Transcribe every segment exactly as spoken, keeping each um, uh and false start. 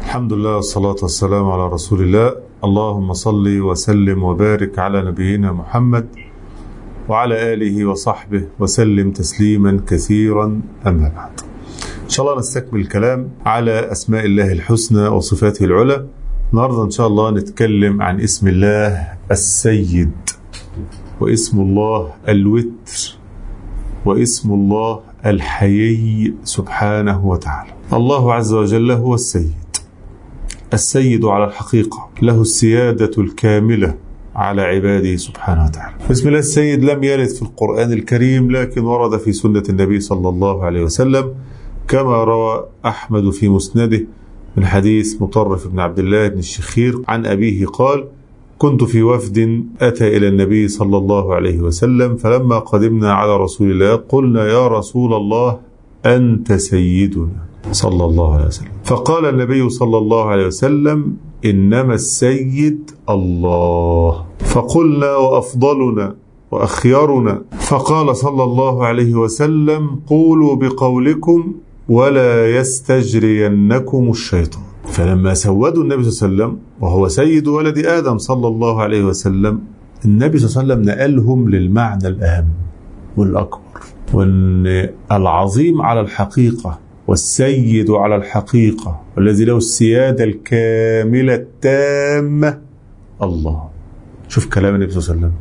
الحمد لله والصلاة والسلام على رسول الله. اللهم صل وسلم وبارك على نبينا محمد وعلى آله وصحبه وسلم تسليما كثيرا. أما بعد، إن شاء الله نستكمل الكلام على أسماء الله الحسنى وصفاته العلى. النهاردة إن شاء الله نتكلم عن اسم الله السيد، واسم الله الوتر، واسم الله الحيي سبحانه وتعالى. الله عز وجل هو السيد، السيد على الحقيقة، له السيادة الكاملة على عباده سبحانه وتعالى. اسم الله السيد لم يرد في القرآن الكريم، لكن ورد في سنة النبي صلى الله عليه وسلم، كما روى أحمد في مسنده من حديث مطرف بن عبد الله بن الشخير عن أبيه قال: كنت في وفد أتى إلى النبي صلى الله عليه وسلم، فلما قدمنا على رسول الله قلنا: يا رسول الله أنت سيدنا صلى الله عليه وسلم. فقال النبي صلى الله عليه وسلم: إنما السيد الله. فقلنا: وأفضلنا وأخيرنا؟ فقال صلى الله عليه وسلم: قولوا بقولكم ولا يستجرينكم الشيطان. فلما سودوا النبي صلى الله عليه وسلم وهو سيد ولد آدم صلى الله عليه وسلم، النبي صلى الله عليه وسلم نقلهم للمعنى الأهم والأكبر، وأن العظيم على الحقيقة والسيد على الحقيقة والذي له السيادة الكاملة التامة الله. شوف كلام النبي صلى الله عليه وسلم: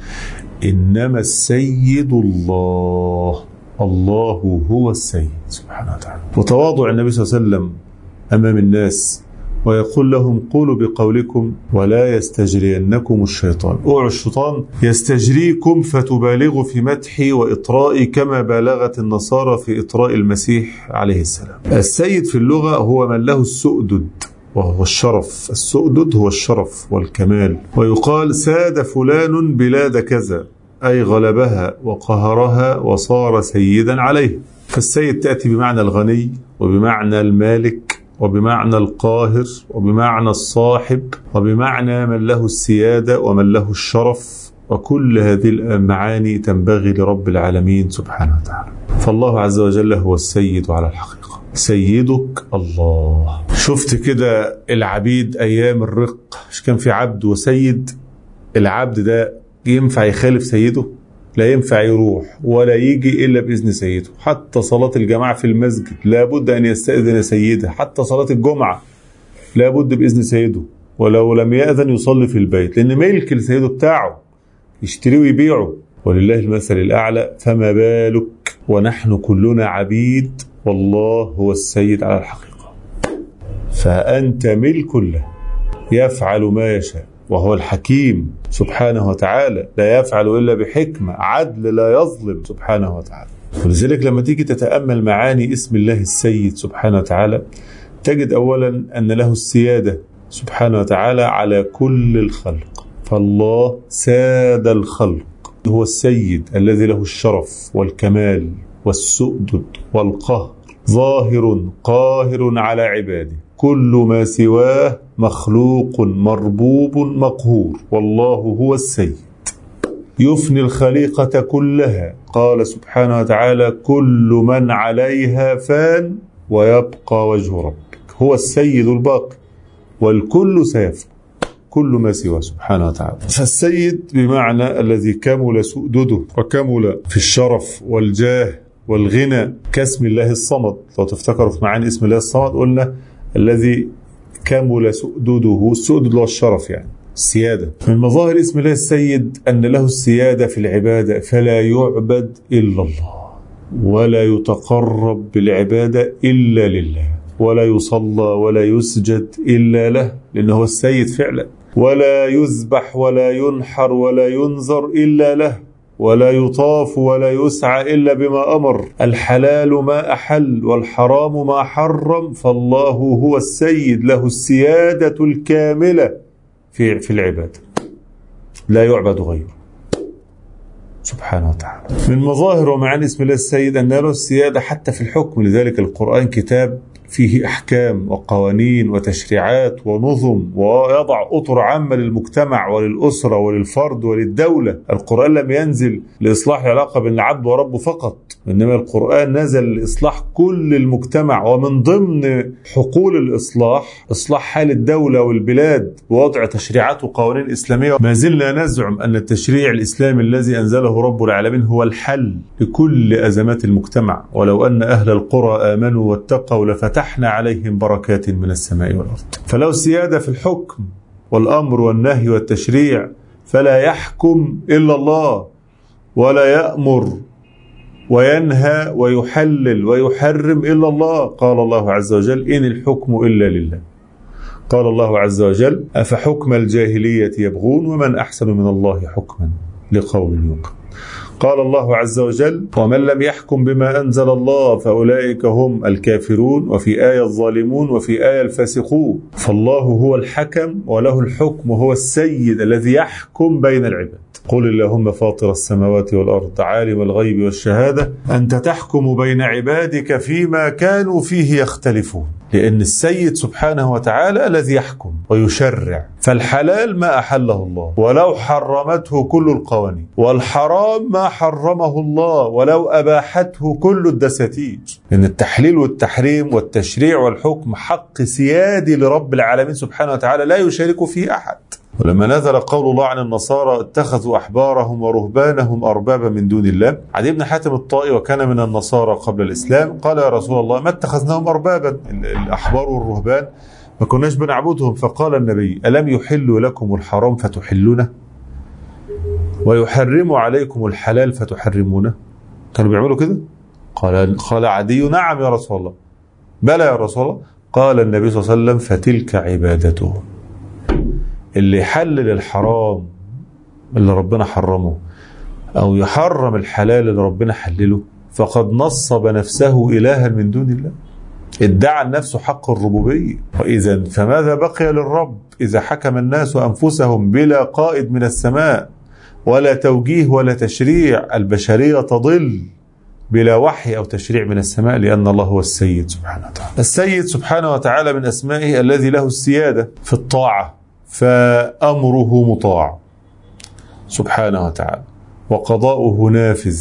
إنما السيد الله، الله هو السيد سبحانه وتعالى. وتواضع النبي صلى الله عليه وسلم أمام الناس ويقول لهم: قولوا بقولكم ولا يستجرينكم الشيطان. اوعوا الشيطان يستجريكم فتبالغوا في مدحي وإطرائي كما بالغت النصارى في إطراء المسيح عليه السلام. السيد في اللغة هو من له السؤدد وهو الشرف. السؤدد هو الشرف والكمال. ويقال: ساد فلان بلاد كذا، أي غلبها وقهرها وصار سيدا عليه. فالسيد تأتي بمعنى الغني، وبمعنى المالك، وبمعنى القاهر، وبمعنى الصاحب، وبمعنى من له السيادة ومن له الشرف. وكل هذه المعاني تنبغي لرب العالمين سبحانه وتعالى. فالله عز وجل هو السيد على الحقيقة. سيدك الله. شفت كده العبيد أيام الرق، مش كان في عبد وسيد؟ العبد ده ينفع يخالف سيده؟ لا ينفع يروح ولا يجي إلا بإذن سيده. حتى صلاة الجماعة في المسجد لابد أن يستأذن سيده. حتى صلاة الجمعة لابد بإذن سيده، ولو لم يأذن يصلي في البيت، لأن ملك لسيده بتاعه، يشتريه ويبيعه. ولله المثل الأعلى، فما بالك ونحن كلنا عبيد والله هو السيد على الحقيقة. فأنت ملك له، يفعل ما يشاء، وهو الحكيم سبحانه وتعالى، لا يفعل إلا بحكمة، عدل لا يظلم سبحانه وتعالى. ولذلك لما تيجي تتأمل معاني اسم الله السيد سبحانه وتعالى، تجد أولا أن له السيادة سبحانه وتعالى على كل الخلق. فالله ساد الخلق، هو السيد الذي له الشرف والكمال والسؤدد والقهر، ظاهر قاهر على عباده. كل ما سواه مخلوق مربوب مقهور، والله هو السيد. يفني الخليقة كلها، قال سبحانه وتعالى: كل من عليها فان ويبقى وجه ربك. هو السيد الباقي، والكل سيفنى، كل ما سواه سبحانه وتعالى. فالسيد بمعنى الذي كمل سؤدده وكمل في الشرف والجاه والغنى، كاسم الله الصمد. لو تفتكروا في معاني اسم الله الصمد قلنا الذي كمل سؤدده، السؤدد له الشرف يعني السيادة. من مظاهر اسم الله السيد أن له السيادة في العبادة، فلا يعبد إلا الله، ولا يتقرب بالعبادة إلا لله، ولا يصلى ولا يسجد إلا له، لأنه السيد فعلا. ولا يذبح ولا ينحر ولا ينذر إلا له، ولا يطاف ولا يسعى إلا بما أمر. الحلال ما أحل والحرام ما حرم. فالله هو السيد، له السيادة الكاملة في في العبادة، لا يعبد غيره سبحانه وتعالى. من مظاهر ومعاني اسم الله السيد أن له السيادة حتى في الحكم. لذلك القرآن كتاب فيه أحكام وقوانين وتشريعات ونظم، ويضع أطر عامة للمجتمع وللأسرة وللفرد وللدولة. القرآن لم ينزل لإصلاح علاقة بين العبد وربه فقط، إنما القرآن نزل لإصلاح كل المجتمع، ومن ضمن حقول الإصلاح إصلاح حال الدولة والبلاد بوضع تشريعات وقوانين إسلامية. ما زلنا نزعم أن التشريع الإسلامي الذي أنزله رب العالمين هو الحل لكل أزمات المجتمع. ولو أن أهل القرى آمنوا واتقوا لفتحنا عليهم بركات من السماء والأرض. فلو سيادة في الحكم والأمر والنهي والتشريع، فلا يحكم إلا الله، ولا يأمر وينهى ويحلل ويحرم إلا الله. قال الله عز وجل: إن الحكم إلا لله. قال الله عز وجل: أفحكم الجاهلية يبغون ومن أحسن من الله حكما لقوم يوقنون. قال الله عز وجل: ومن لم يحكم بما أنزل الله فأولئك هم الكافرون، وفي آية الظالمون، وفي آية الفاسقون. فالله هو الحكم وله الحكم، وهو السيد الذي يحكم بين العباد. قل اللهم فاطر السماوات والأرض عالم الغيب والشهادة أنت تحكم بين عبادك فيما كانوا فيه يختلفون. لأن السيد سبحانه وتعالى الذي يحكم ويشرع. فالحلال ما أحله الله ولو حرمته كل القوانين، والحرام ما حرمه الله ولو أباحته كل الدساتير. إن التحليل والتحريم والتشريع والحكم حق سيادي لرب العالمين سبحانه وتعالى لا يشارك فيه أحد. ولما نزل قول الله عن النصارى اتخذوا أحبارهم ورهبانهم أربابا من دون الله، عدي بن حاتم الطائي وكان من النصارى قبل الإسلام قال: يا رسول الله ما اتخذناهم أربابا، الأحبار والرهبان ما كناش بنعبدهم. فقال النبي: ألم يحلوا لكم الحرام فتحلونه ويحرموا عليكم الحلال فتحرمونه؟ كانوا بيعملوا كده؟ قال قال عدي: نعم يا رسول الله. بلى يا رسول الله. قال النبي صلى الله عليه وسلم: فتلك عبادتهم. اللي يحلل الحرام اللي ربنا حرمه أو يحرم الحلال اللي ربنا حلله فقد نصب نفسه إلها من دون الله، ادعى النفس حق الربوبية. وإذا فماذا بقي للرب إذا حكم الناس أنفسهم بلا قائد من السماء ولا توجيه ولا تشريع؟ البشرية تضل بلا وحي أو تشريع من السماء، لأن الله هو السيد سبحانه وتعالى. السيد سبحانه وتعالى من أسمائه الذي له السيادة في الطاعة، فأمره مطاع سبحانه وتعالى، وقضاؤه نافذ،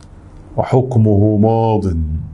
وحكمه ماض.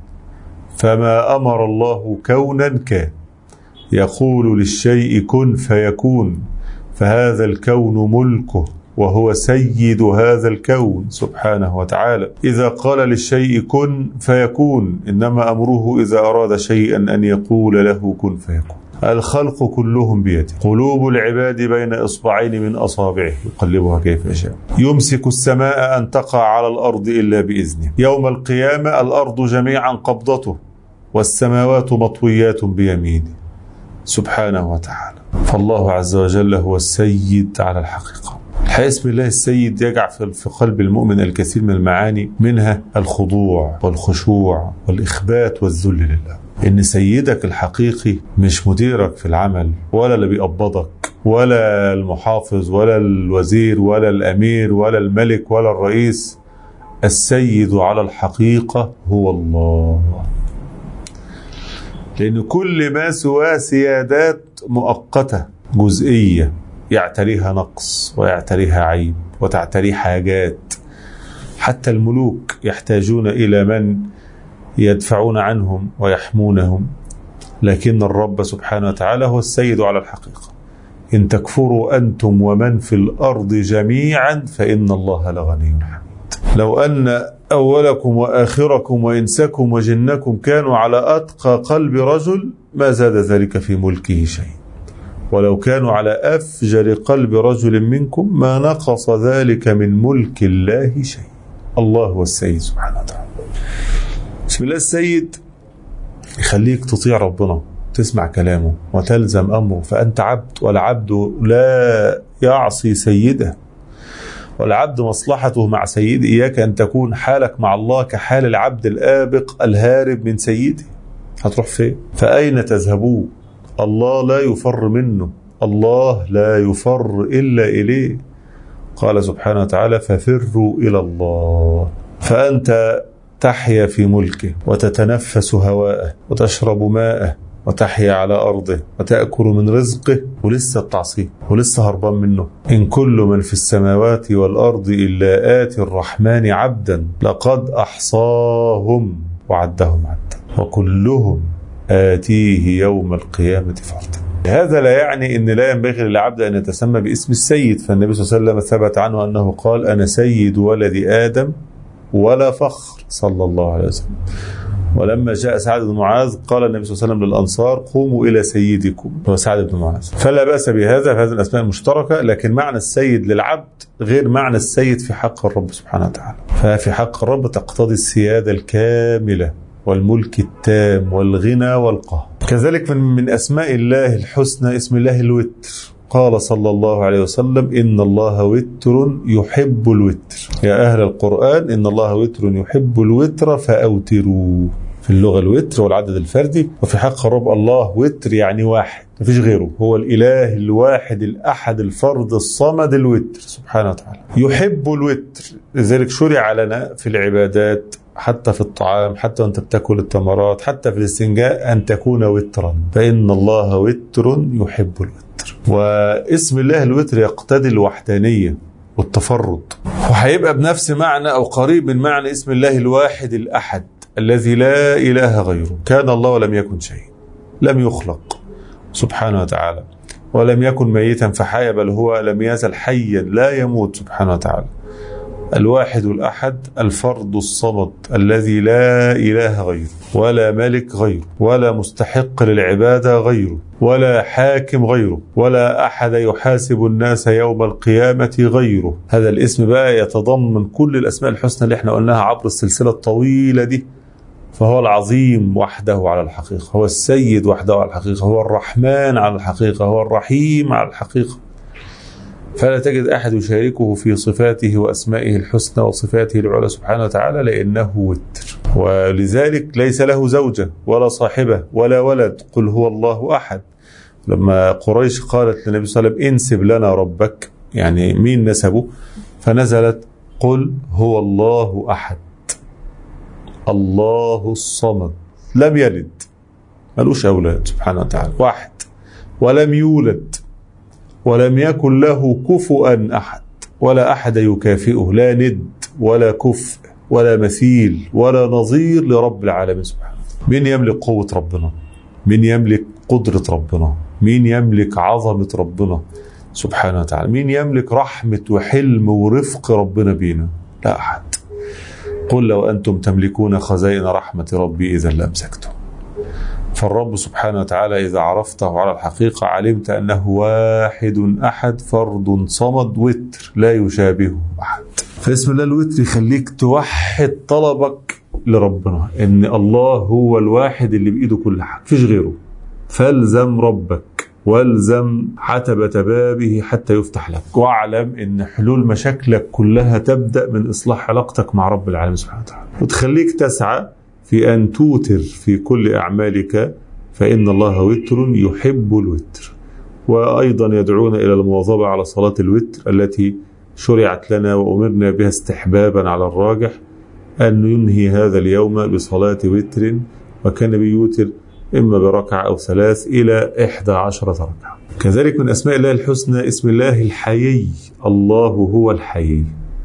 فما أمر الله كونا كان، يقول للشيء كن فيكون، فهذا الكون ملكه وهو سيد هذا الكون سبحانه وتعالى. إذا قال للشيء كن فيكون، إنما أمره إذا أراد شيئا أن يقول له كن فيكون. الخلق كلهم بيده، قلوب العباد بين إصبعين من أصابعه يقلبها كيف يشاء. يمسك السماء أن تقع على الأرض إلا بإذنه. يوم القيامة الأرض جميعا قبضته والسماوات مطويات بيمينه سبحانه وتعالى. فالله عز وجل هو السيد على الحقيقة. الحقيقة اسم الله السيد يجعل في قلب المؤمن الكثير من المعاني، منها الخضوع والخشوع والإخبات والذل لله. إن سيدك الحقيقي مش مديرك في العمل، ولا اللي بيقبضك، ولا المحافظ، ولا الوزير، ولا الأمير، ولا الملك، ولا الرئيس. السيد على الحقيقة هو الله، لأن كل ما سواه سيادات مؤقتة جزئية يعتريها نقص ويعتريها عيب وتعتري حاجات. حتى الملوك يحتاجون إلى من يدفعون عنهم ويحمونهم، لكن الرب سبحانه وتعالى هو السيد على الحقيقة. إن تكفروا أنتم ومن في الأرض جميعا فإن الله لغني حميد. لو أن أولكم وآخركم وإنسكم وجنكم كانوا على أتقى قلب رجل ما زاد ذلك في ملكه شيء، ولو كانوا على أفجر قلب رجل منكم ما نقص ذلك من ملك الله شيء. الله هو السيد سبحانه وتعالى. بسم الله السيد يخليك تطيع ربنا، تسمع كلامه وتلزم أمره، فأنت عبد، والعبد لا يعصي سيده، والعبد مصلحته مع سيده. إياك أن تكون حالك مع الله كحال العبد الآبق الهارب من سيده. هتروح فين؟ فأين تذهبون؟ الله لا يفر منه، الله لا يفر إلا إليه. قال سبحانه وتعالى: ففروا إلى الله. فأنت تحيا في ملكه وتتنفس هواءه وتشرب ماءه وتحيا على أرضه وتأكل من رزقه ولسه التعصيه ولسه هربان منه. إن كل من في السماوات والأرض إلا آتي الرحمن عبدا لقد أحصاهم وعدهم عدا وكلهم آتيه يوم القيامة فردا. هذا لا يعني أن لا ينبغي للعبد أن يتسمى باسم السيد، فالنبي صلى الله عليه وسلم ثبت عنه أنه قال أنا سيد ولد آدم ولا فخر صلى الله عليه وسلم. ولما جاء سعد بن معاذ قال النبي صلى الله عليه وسلم للأنصار قوموا إلى سيدكم هو سعد بن معاذ. فلا بأس بهذا في هذه الأسماء المشتركة، لكن معنى السيد للعبد غير معنى السيد في حق الرب سبحانه وتعالى. ففي حق الرب تقتضي السيادة الكاملة والملك التام والغنى والقهر. كذلك من, من أسماء الله الحسنى اسم الله الوتر. قال صلى الله عليه وسلم إن الله وتر يحب الوتر. يا أهل القرآن إن الله وتر يحب الوتر فأوتروا. في اللغة الوتر والعدد الفردي، وفي حق الرب الله وتر يعني واحد مفيش غيره، هو الإله الواحد الأحد الفرد الصمد الوتر سبحانه وتعالى. يحب الوتر، لذلك شرع لنا في العبادات حتى في الطعام، حتى وانت بتاكل التمرات، حتى في الاستنجاء أن تكون وترا، فإن الله وتر يحب الوتر. واسم الله الوتر يقتضي الوحدانية والتفرد، وهيبقى بنفس معنى أو قريب من معنى اسم الله الواحد الأحد الذي لا إله غيره. كان الله ولم يكن شيء، لم يخلق سبحانه وتعالى، ولم يكن ميتا فحيا، بل هو لم يزل حيا لا يموت سبحانه وتعالى. الواحد الأحد الفرد الصمد الذي لا إله غيره، ولا ملك غيره، ولا مستحق للعبادة غيره، ولا حاكم غيره، ولا أحد يحاسب الناس يوم القيامة غيره. هذا الاسم بقى يتضمن كل الأسماء الحسنى اللي احنا قلناها عبر السلسلة الطويلة دي. فهو العظيم وحده على الحقيقة، هو السيد وحده على الحقيقة، هو الرحمن على الحقيقة، هو الرحيم على الحقيقة. فلا تجد أحد يشاركه في صفاته وأسمائه الحسنى وصفاته العلى سبحانه وتعالى، لأنه وتر. ولذلك ليس له زوجة ولا صاحبة ولا ولد. قل هو الله أحد. لما قريش قالت للنبي صلى الله عليه وسلم انسب لنا ربك، يعني مين نسبه؟ فنزلت قل هو الله أحد الله الصمد لم يلد ملوش أولاد سبحانه وتعالى، واحد، ولم يولد ولم يكن له كفؤا أحد، ولا أحد يكافئه، لا ند ولا كفء ولا مثيل ولا نظير لرب العالمين سبحانه. مين يملك قوة ربنا؟ مين يملك قدرة ربنا؟ مين يملك عظمة ربنا سبحانه وتعالى؟ مين يملك رحمة وحلم ورفق ربنا بينا؟ لا أحد. قل لو أنتم تملكون خزائن رحمة ربي إذا لأمسكتم. فالرب سبحانه وتعالى إذا عرفته على الحقيقة علمت أنه واحد أحد فرد صمد وتر لا يشابهه أحد. فاسم الله الوتر يخليك توحد طلبك لربنا، إن الله هو الواحد اللي بإيده كل حاجة مفيش غيره. فالزم ربك والزم عتبة بابه حتى يفتح لك، واعلم ان حلول مشاكلك كلها تبدأ من إصلاح علاقتك مع رب العالمين سبحانه وتعالى، وتخليك تسعى في أن توتر في كل أعمالك، فإن الله وتر يحب الوتر. وأيضا يدعون إلى المواظبة على صلاة الوتر التي شرعت لنا وأمرنا بها استحبابا على الراجح، أن ينهي هذا اليوم بصلاة وتر، وكان بيوتر إما بركعة أو ثلاث إلى إحدى عشرة ركعة. كذلك من أسماء الله الحسنى اسم الله الحيي. الله هو الحيي.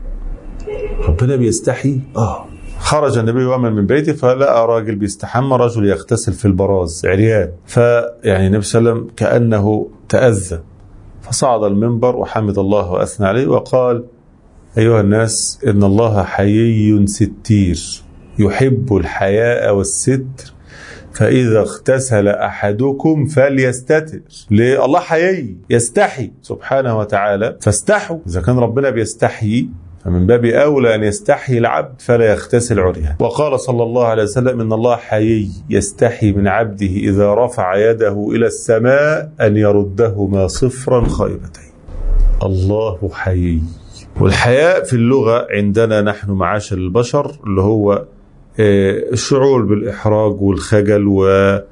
ربنا بيستحي. آه خرج النبي يوما من بيته فلقى راجل بيستحمى، رجل يغتسل في البراز عريان، فيعني النبي صلى الله عليه وسلم كأنه تأذى، فصعد المنبر وحمد الله وأثنى عليه وقال أيها الناس إن الله حيي ستير يحب الحياء والستر، فإذا اغتسل أحدكم فليستتر. ليه؟ الله حيي يستحي سبحانه وتعالى، فاستحوا. إذا كان ربنا بيستحي فمن باب أولى أن يستحي العبد فلا يغتسل عريان. وقال صلى الله عليه وسلم إن الله حيي يستحي من عبده إذا رفع يده إلى السماء أن يردهما صفرا خائبتين. الله حيي. والحياء في اللغة عندنا نحن معاشر البشر اللي هو الشعور بالإحراج والخجل، وهذه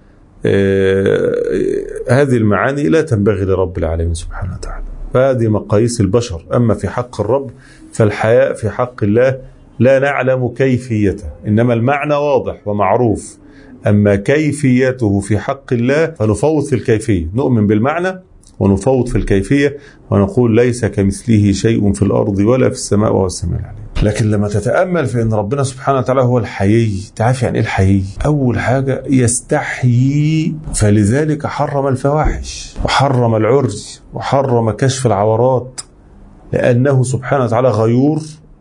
المعاني لا تنبغي لرب العالمين سبحانه وتعالى، فهذه مقاييس البشر. أما في حق الرب فالحياء في حق الله لا نعلم كيفيته، إنما المعنى واضح ومعروف، أما كيفيته في حق الله فنفوض في الكيفية، نؤمن بالمعنى ونفوض في الكيفية ونقول ليس كمثله شيء في الأرض ولا في السماء وهو السميع العليم. لكن لما تتأمل في أن ربنا سبحانه وتعالى هو الحيي، تعرف يعني إيه الحيي؟ أول حاجة يستحيي، فلذلك حرم الفواحش وحرم العري وحرم كشف العورات، لأنه سبحانه وتعالى غيور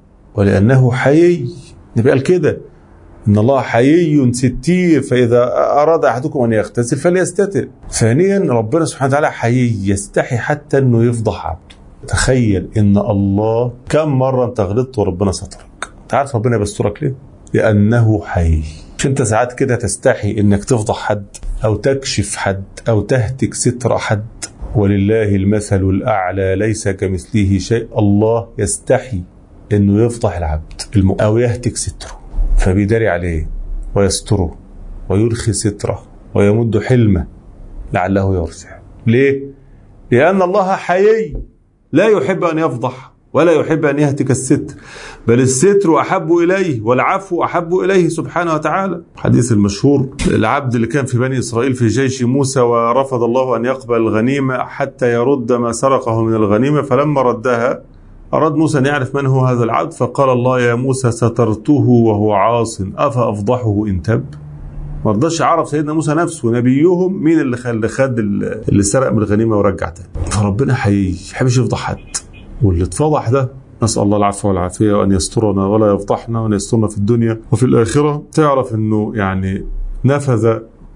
ولأنه حيي. نبقى كده إن الله حيي ستير، فإذا أراد أحدكم أن يغتسل فليستتر. ثانيا ربنا سبحانه وتعالى حيي، يستحي حتى أنه يفضح عبده. تخيل إن الله كم مرة أنت غلطت وربنا سترك. تعرف ربنا بيسترك ليه؟ لأنه حيي. مش أنت ساعات كده تستحي إنك تفضح حد أو تكشف حد أو تهتك ستر حد؟ ولله المثل الأعلى ليس كمثله شيء. الله يستحي إنه يفضح العبد أو يهتك ستره، فبيداري عليه ويستره ويرخي ستره ويمد حلمه لعله يرجع. ليه؟ لأن الله حيي لا يحب أن يفضح ولا يحب أن يهتك الستر، بل الستر أحب إليه والعفو أحب إليه سبحانه وتعالى. حديث المشهور العبد اللي كان في بني إسرائيل في جيش موسى ورفض الله أن يقبل الغنيمة حتى يرد ما سرقه من الغنيمة، فلما ردها أراد موسى أن يعرف من هو هذا العبد، فقال الله يا موسى سترته وهو عاص أفأفضحه إن تب. ما رضاش يعرف سيدنا موسى نفسه نبيهم مين اللي خد خد اللي سرق من الغنيمة ورجع تاني. فربنا حيي ما يحبش يفضح حد، واللي اتفضح ده نسأل الله العفو والعافية وأن يسترنا ولا يفضحنا وأن يسترنا في الدنيا وفي الآخرة. تعرف أنه يعني نفذ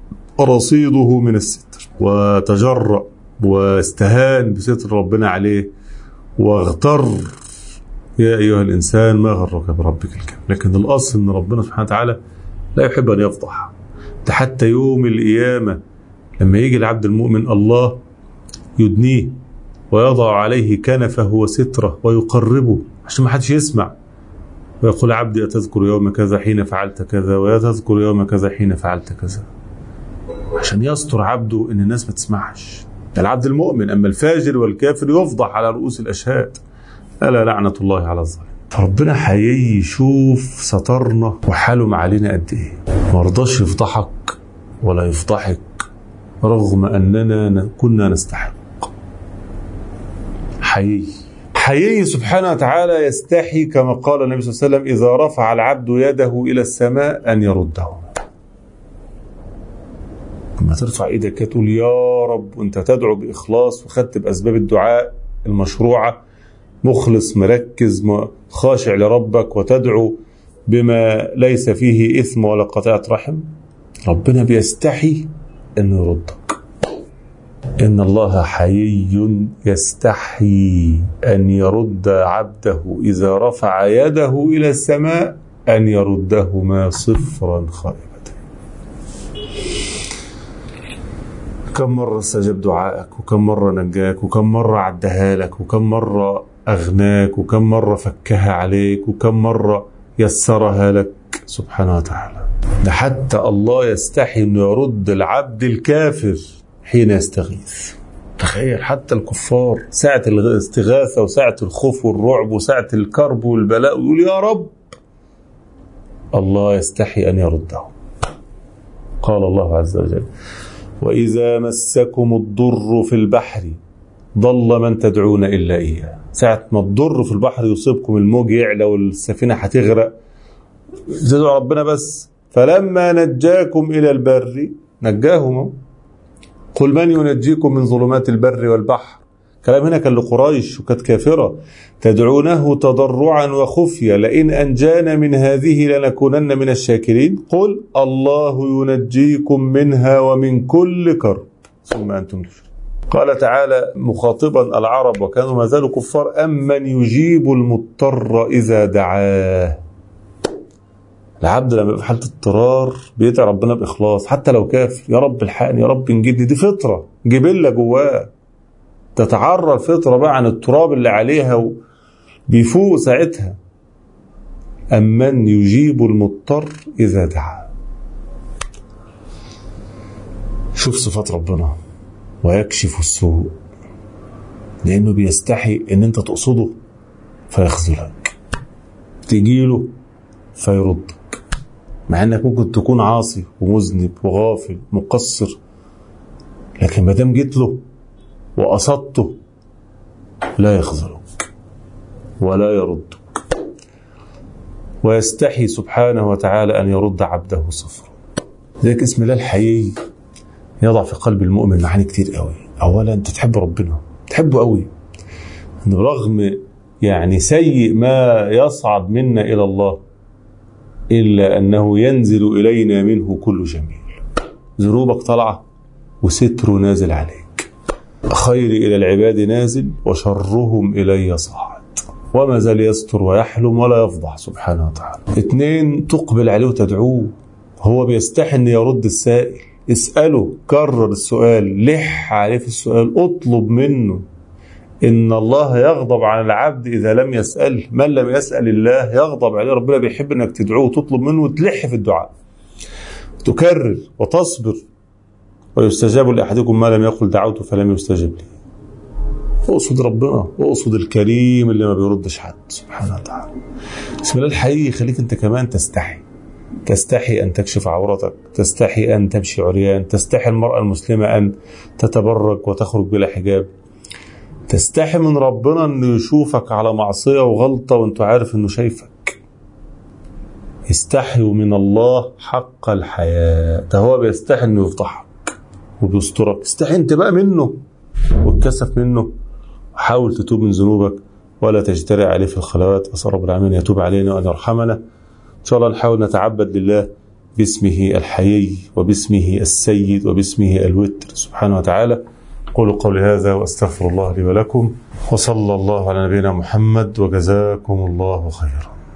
رصيده من الستر وتجرأ واستهان بستر ربنا عليه واغتر. يا أيها الإنسان ما غرك بربك الكريم. لكن الأصل أن ربنا سبحانه وتعالى لا يحب أن يفضح. ده حتى يوم القيامة لما يجي العبد المؤمن الله يدنيه ويضع عليه كنفه وستره ويقربه عشان ما حدش يسمع، ويقول عبدي أتذكر يوم كذا حين فعلت كذا ويتذكر يوم كذا حين فعلت كذا، عشان يستر عبده إن الناس ما تسمعش. العبد المؤمن. أما الفاجر والكافر يفضح على رؤوس الأشهاد، ألا لعنة الله على الظالم. فربنا حيي يشوف سترنا وحالهم علينا قد إيه، ما رضاش يفضحك ولا يفضحك رغم أننا كنا نستحق. حيي حيي سبحانه وتعالى يستحي كما قال النبي صلى الله عليه وسلم إذا رفع العبد يده إلى السماء أن يرده. لما ترفع إيدك تقول يا رب وانت تدعو بإخلاص وخدت بأسباب الدعاء المشروعة، مخلص مركز خاشع لربك وتدعو بما ليس فيه إثم ولا قطيعة رحم، ربنا بيستحي أنه يردك. إن الله حيي يستحي أن يرد عبده إذا رفع يده إلى السماء أن يردهما صفرا خائبة. كم مرة استجاب دعائك، وكم مرة نجاك، وكم مرة عدها لك، وكم مرة أغناك، وكم مرة فكها عليك، وكم مرة يسرها لك سبحانه وتعالى. ده حتى الله يستحي أن يرد العبد الكافر حين يستغيث. تخيل حتى الكفار ساعة الاستغاثة وساعة الخوف والرعب وساعة الكرب والبلاء يقول يا رب، الله يستحي أن يرده. قال الله عز وجل وإذا مسكم الضر في البحر ضل من تدعون إلا إياه. ساعة ما الضر في البحر يصيبكم، الموج يعلى والسفينة هتغرق، تدعوا ربنا بس. فلما نجاكم إلى البر نجاهم. قل من ينجيكم من ظلمات البر والبحر. كلام هنا كان لقريش وكانت كافرة، تدعونه تضرعا وخفيا لئن أنجانا من هذه لنكونن من الشاكرين. قل الله ينجيكم منها ومن كل كرب ثم أنتم تشركون. قال تعالى مخاطبا العرب وكانوا ما زالوا كفار أمن يجيب المضطر إذا دعاه. العبد لما في حالة اضطرار بيدعي ربنا بإخلاص حتى لو كافر، يا رب الحقني، يا رب انجدني. دي فطرة جبلة جواه، تتعرى الفطرة بقى عن التراب اللي عليها وبيفوق ساعتها. أمن يجيب المضطر إذا دعا. شوف صفات ربنا ويكشف السوء، لأنه بيستحي إن أنت تقصده فيخذلك، تجيله فيردك، مع انك ممكن تكون عاصي ومذنب وغافل مقصر، لكن ما دام جيت له وقصدته لا يخذلك ولا يردك، ويستحي سبحانه وتعالى أن يرد عبده صفرا. ذلك اسم الله الحيي يضع في قلب المؤمن معاني كتير قوي. أولا أنت تحب ربنا، تحبه قوي، رغم يعني سيء ما يصعد منا إلى الله إلا أنه ينزل إلينا منه كل جميل. ذنوبك طلعة وستره نازل عليك، خيري إلى العباد نازل وشرهم إلي صاعد، وما زال يستر ويحلم ولا يفضح سبحانه وتعالى. اتنين، تقبل عليه وتدعوه، هو بيستحي أن يرد السائل، اسأله، كرر السؤال، لح عليه في السؤال، اطلب منه. إن الله يغضب على العبد إذا لم يسأل، من لم يسأل الله يغضب عليه. ربنا بيحب أنك تدعوه وتطلب منه وتلح في الدعاء، تكرر وتصبر. ويستجاب لأحدكم ما لم يقل دعوته فلم يستجب لي. اقصد ربنا، واقصد الكريم اللي ما بيردش حد سبحانه وتعالى. بسم الله الحقيقي خليك انت كمان تستحي، تستحي أن تكشف عورتك، تستحي أن تمشي عريان، تستحي المرأة المسلمة أن تتبرج وتخرج بلا حجاب، تستحي من ربنا أنه يشوفك على معصية وغلطة وأنت عارف أنه شايفك. استحيوا من الله حق الحياة، ده هو بيستحي أنه يفضحك وبيسترك. استحي انت بقى منه واتكسف منه، وحاول تتوب من ذنوبك ولا تجترئ عليه في الخلوات. أسأل رب العالمين يتوب علينا وأن يرحمنا. إن شاء الله نحاول نتعبد لله باسمه الحيي وباسمه السيد وباسمه الوتر سبحانه وتعالى. قولوا قولي هذا وأستغفر الله لي ولكم، وصلى الله على نبينا محمد، وجزاكم الله خيرا.